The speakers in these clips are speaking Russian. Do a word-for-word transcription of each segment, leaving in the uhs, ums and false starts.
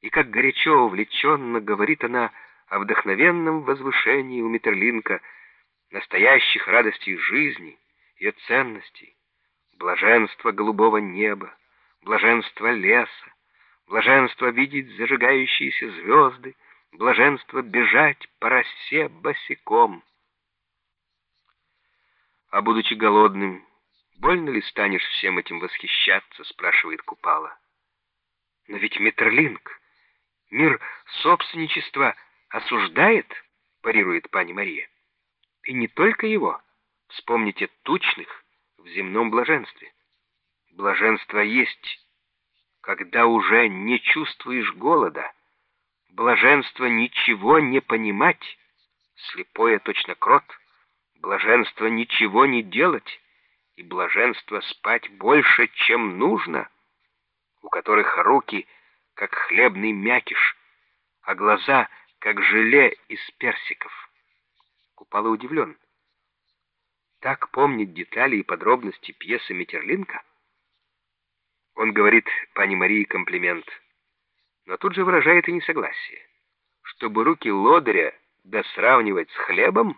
и как горячо, увлеченно говорит она о вдохновенном возвышении у Метерлинка, настоящих радостей жизни, ее ценностей, блаженство голубого неба, блаженство леса, блаженство видеть зажигающиеся звезды, блаженство бежать по росе босиком. А будучи голодным, больно ли станешь всем этим восхищаться, спрашивает Купала. Но ведь Метерлинк мир собственничества осуждает, парирует пани Мария. И не только его. Вспомните тучных в земном блаженстве. Блаженство есть, когда уже не чувствуешь голода. Блаженство ничего не понимать, слепое точно крот. Блаженство ничего не делать, и блаженство спать больше, чем нужно, у которых руки, как хлебный мякиш, а глаза, как желе из персиков. Купала удивлен. Так помнит детали и подробности пьесы Метерлинка? Он говорит пани Марии комплимент, но тут же выражает и несогласие. Чтобы руки лодыря да сравнивать с хлебом?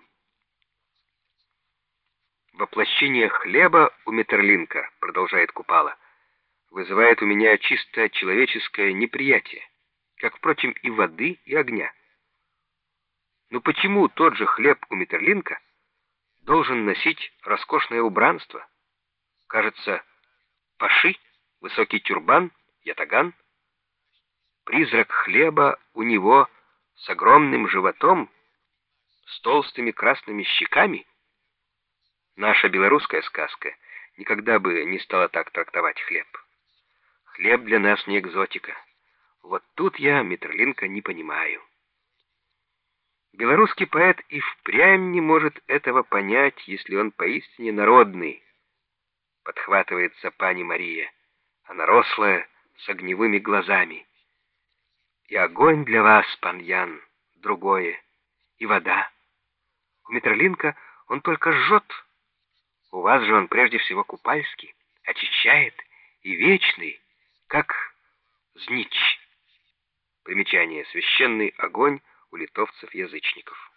Воплощение хлеба у Метерлинка, продолжает Купала, вызывает у меня чисто человеческое неприятие, как, впрочем, и воды, и огня. Но почему тот же хлеб у Метерлинка должен носить роскошное убранство? Кажется, паши, высокий тюрбан, ятаган. Призрак хлеба у него с огромным животом, с толстыми красными щеками. Наша белорусская сказка никогда бы не стала так трактовать хлеб. Хлеб для нас не экзотика. Вот тут я Метерлинка не понимаю. Белорусский поэт и впрямь не может этого понять, если он поистине народный, подхватывается пани Мария, она рослая, с огневыми глазами. И огонь для вас, пан Ян, другое, и вода. У Метерлинка он только жжет. У вас же он прежде всего купальский, очищает и вечный, как знич. Примечание: священный огонь у литовцев-язычников.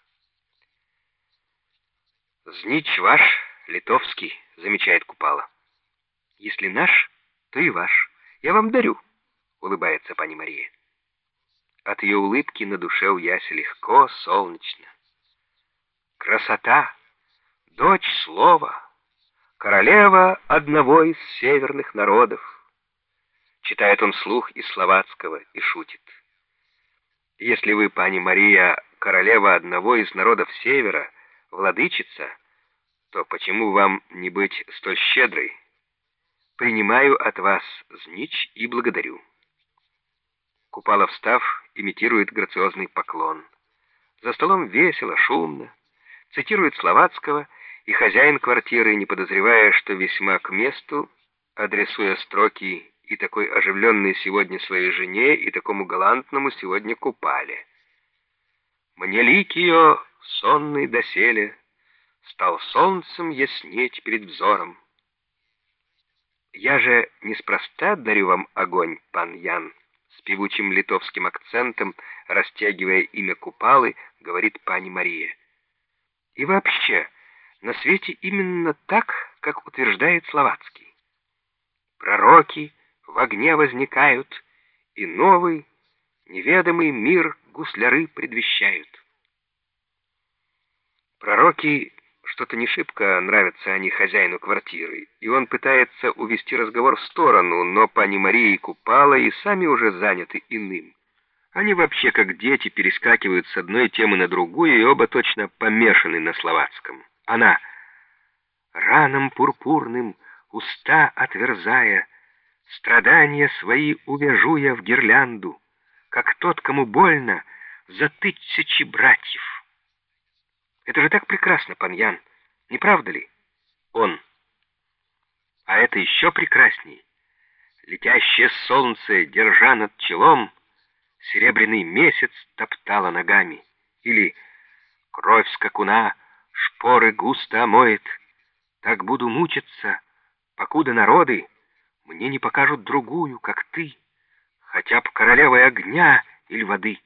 Знич ваш, литовский, замечает Купала. Если наш, то и ваш. Я вам дарю, улыбается пани Мария. От ее улыбки на душе у Яси легко, солнечно. Красота, дочь слова, королева одного из северных народов. Читает он вслух из словацкого и шутит. Если вы, пани Мария, королева одного из народов севера, владычица, то почему вам не быть столь щедрой? Принимаю от вас знич и благодарю. Купала, встав, имитирует грациозный поклон. За столом весело, шумно, цитирует словацкого, и хозяин квартиры, не подозревая, что весьма к месту, адресуя строки и такой оживленной сегодня своей жене, и такому галантному сегодня Купале. Мне лик ее, сонный доселе, стал солнцем яснеть перед взором. Я же неспроста дарю вам огонь, пан Ян, с певучим литовским акцентом, растягивая имя Купалы, говорит пани Мария. И вообще, на свете именно так, как утверждает Словацкий. Пророки в огне возникают, и новый, неведомый мир гусляры предвещают. Пророки что-то не шибко нравятся они хозяину квартиры, и он пытается увести разговор в сторону, но пани Мария и Купала и сами уже заняты иным. Они вообще как дети перескакивают с одной темы на другую, и оба точно помешаны на словацком. Она: раном пурпурным уста отверзая, страдания свои увяжу я в гирлянду, как тот, кому больно, за тысячи братьев. Это же так прекрасно, пан Ян, не правда ли? Он: а это еще прекрасней. Летящее солнце, держа над челом, серебряный месяц топтала ногами. Или: кровь скакуна шпоры густо омоет, так буду мучиться, покуда народы мне не покажут другую, как ты, хотя бы королевой огня или воды.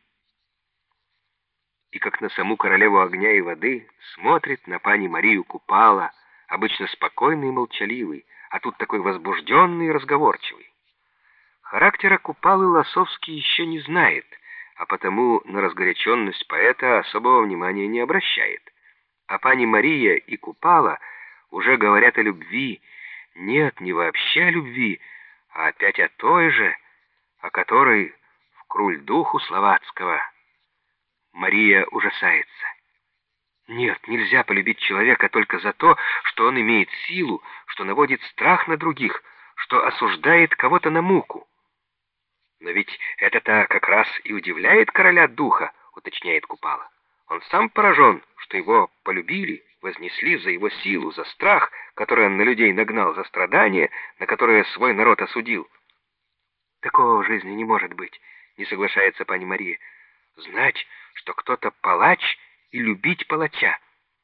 И как на саму королеву огня и воды смотрит на пани Марию Купала, обычно спокойный и молчаливый, а тут такой возбужденный и разговорчивый. Характера Купалы Лосовский еще не знает, а потому на разгоряченность поэта особого внимания не обращает. А пани Мария и Купала уже говорят о любви, нет, не вообще о любви, а опять о той же, о которой в круль духу словацкого. Мария ужасается. Нет, нельзя полюбить человека только за то, что он имеет силу, что наводит страх на других, что осуждает кого-то на муку. Но ведь это-то как раз и удивляет короля духа, уточняет Купала. Он сам поражен, что его полюбили, вознесли за его силу, за страх, который он на людей нагнал, за страдания, на которые свой народ осудил. Такого в жизни не может быть, не соглашается пани Мария. Знать, что кто-то палач и любить палача.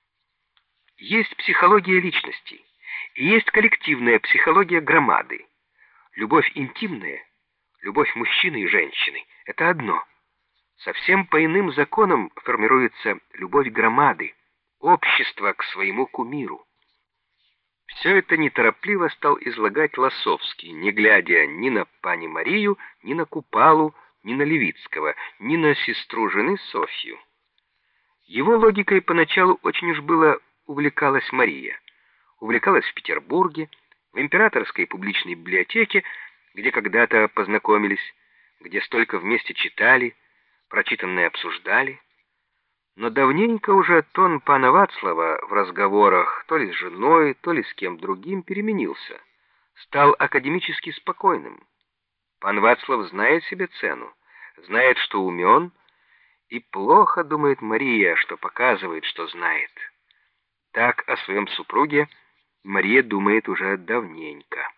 Есть психология личности, и есть коллективная психология громады. Любовь интимная, любовь мужчины и женщины — это одно. Совсем по иным законам формируется любовь громады, общество к своему кумиру. Все это неторопливо стал излагать Лосовский, не глядя ни на пани Марию, ни на Купалу, ни на Левицкого, ни на сестру жены Софью. Его логикой поначалу очень уж было увлекалась Мария. Увлекалась в Петербурге, в императорской публичной библиотеке, где когда-то познакомились, где столько вместе читали, прочитанное обсуждали. Но давненько уже тон пана Вацлава в разговорах то ли с женой, то ли с кем другим переменился, стал академически спокойным. Пан Вацлав знает себе цену, знает, что умен, и плохо думает Мария, что показывает, что знает. Так о своем супруге Мария думает уже давненько.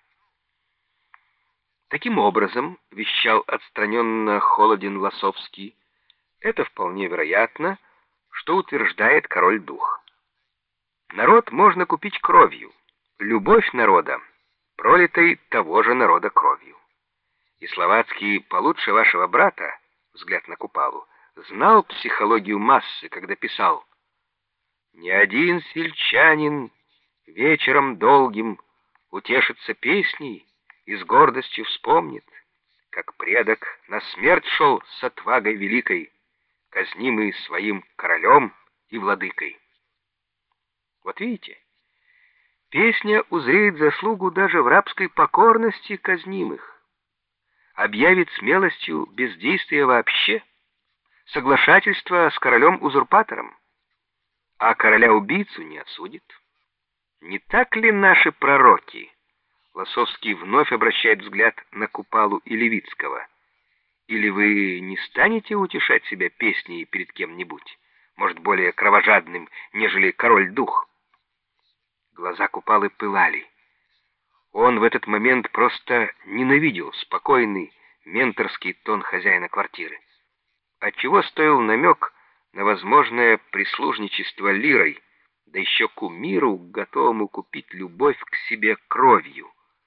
Таким образом, вещал отстраненно холоден Лосовский, это вполне вероятно, что утверждает король-дух. Народ можно купить кровью, любовь народа, пролитой того же народа кровью. И Словацкий, получше вашего брата, взгляд на Купалу, знал психологию массы, когда писал: «Ни один сельчанин вечером долгим утешится песней и с гордостью вспомнит, как предок на смерть шел с отвагой великой, казнимый своим королем и владыкой». Вот видите, песня узреет заслугу даже в рабской покорности казнимых, объявит смелостью бездействия вообще, соглашательство с королем-узурпатором, а короля-убийцу не осудит. Не так ли наши пророки? Лосовский вновь обращает взгляд на Купалу и Левицкого. Или вы не станете утешать себя песней перед кем-нибудь, может, более кровожадным, нежели король-дух? Глаза Купалы пылали. Он в этот момент просто ненавидел спокойный менторский тон хозяина квартиры. Отчего стоил намек на возможное прислужничество лирой, да еще кумиру, готовому купить любовь к себе кровью.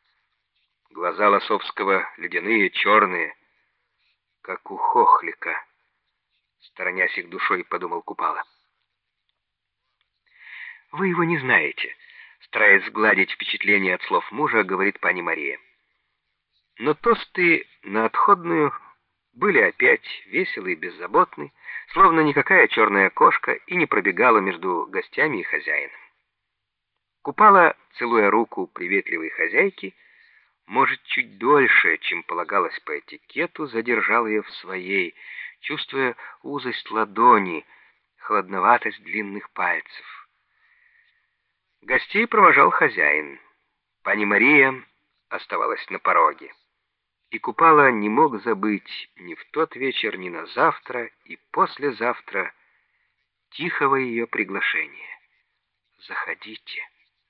Глаза Лосовского ледяные, черные, как у хохлика. Сторонясь их душой, подумал Купала. Вы его не знаете, стараясь сгладить впечатление от слов мужа, говорит пани Мария. Но тосты на отходную были опять веселы и беззаботны, словно никакая черная кошка и не пробегала между гостями и хозяином. Купала, целуя руку приветливой хозяйки, может, чуть дольше, чем полагалось по этикету, задержал ее в своей, чувствуя узость ладони, холодноватость длинных пальцев. Гостей провожал хозяин. Пани Мария оставалась на пороге. И Купала не мог забыть ни в тот вечер, ни на завтра и послезавтра тихого ее приглашения. «Заходите».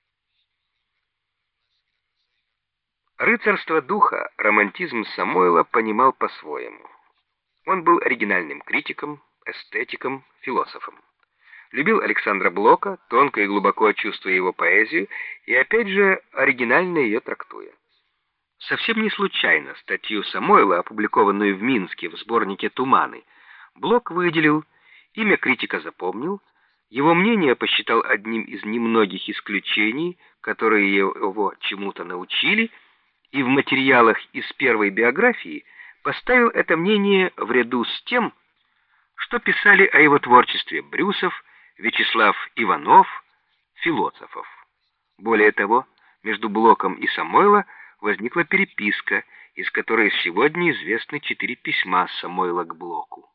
Рыцарство духа романтизм Самойла понимал по-своему. Он был оригинальным критиком, эстетиком, философом. Любил Александра Блока, тонко и глубоко чувствуя его поэзию, и опять же оригинально ее трактуя. Совсем не случайно статью Самойла, опубликованную в Минске в сборнике «Туманы», Блок выделил, имя критика запомнил, его мнение посчитал одним из немногих исключений, которые его чему-то научили, и в материалах из первой биографии поставил это мнение в ряду с тем, что писали о его творчестве Брюсов, Вячеслав Иванов, Философов. Более того, между Блоком и Самойло возникла переписка, из которой сегодня известны четыре письма Самойла к Блоку.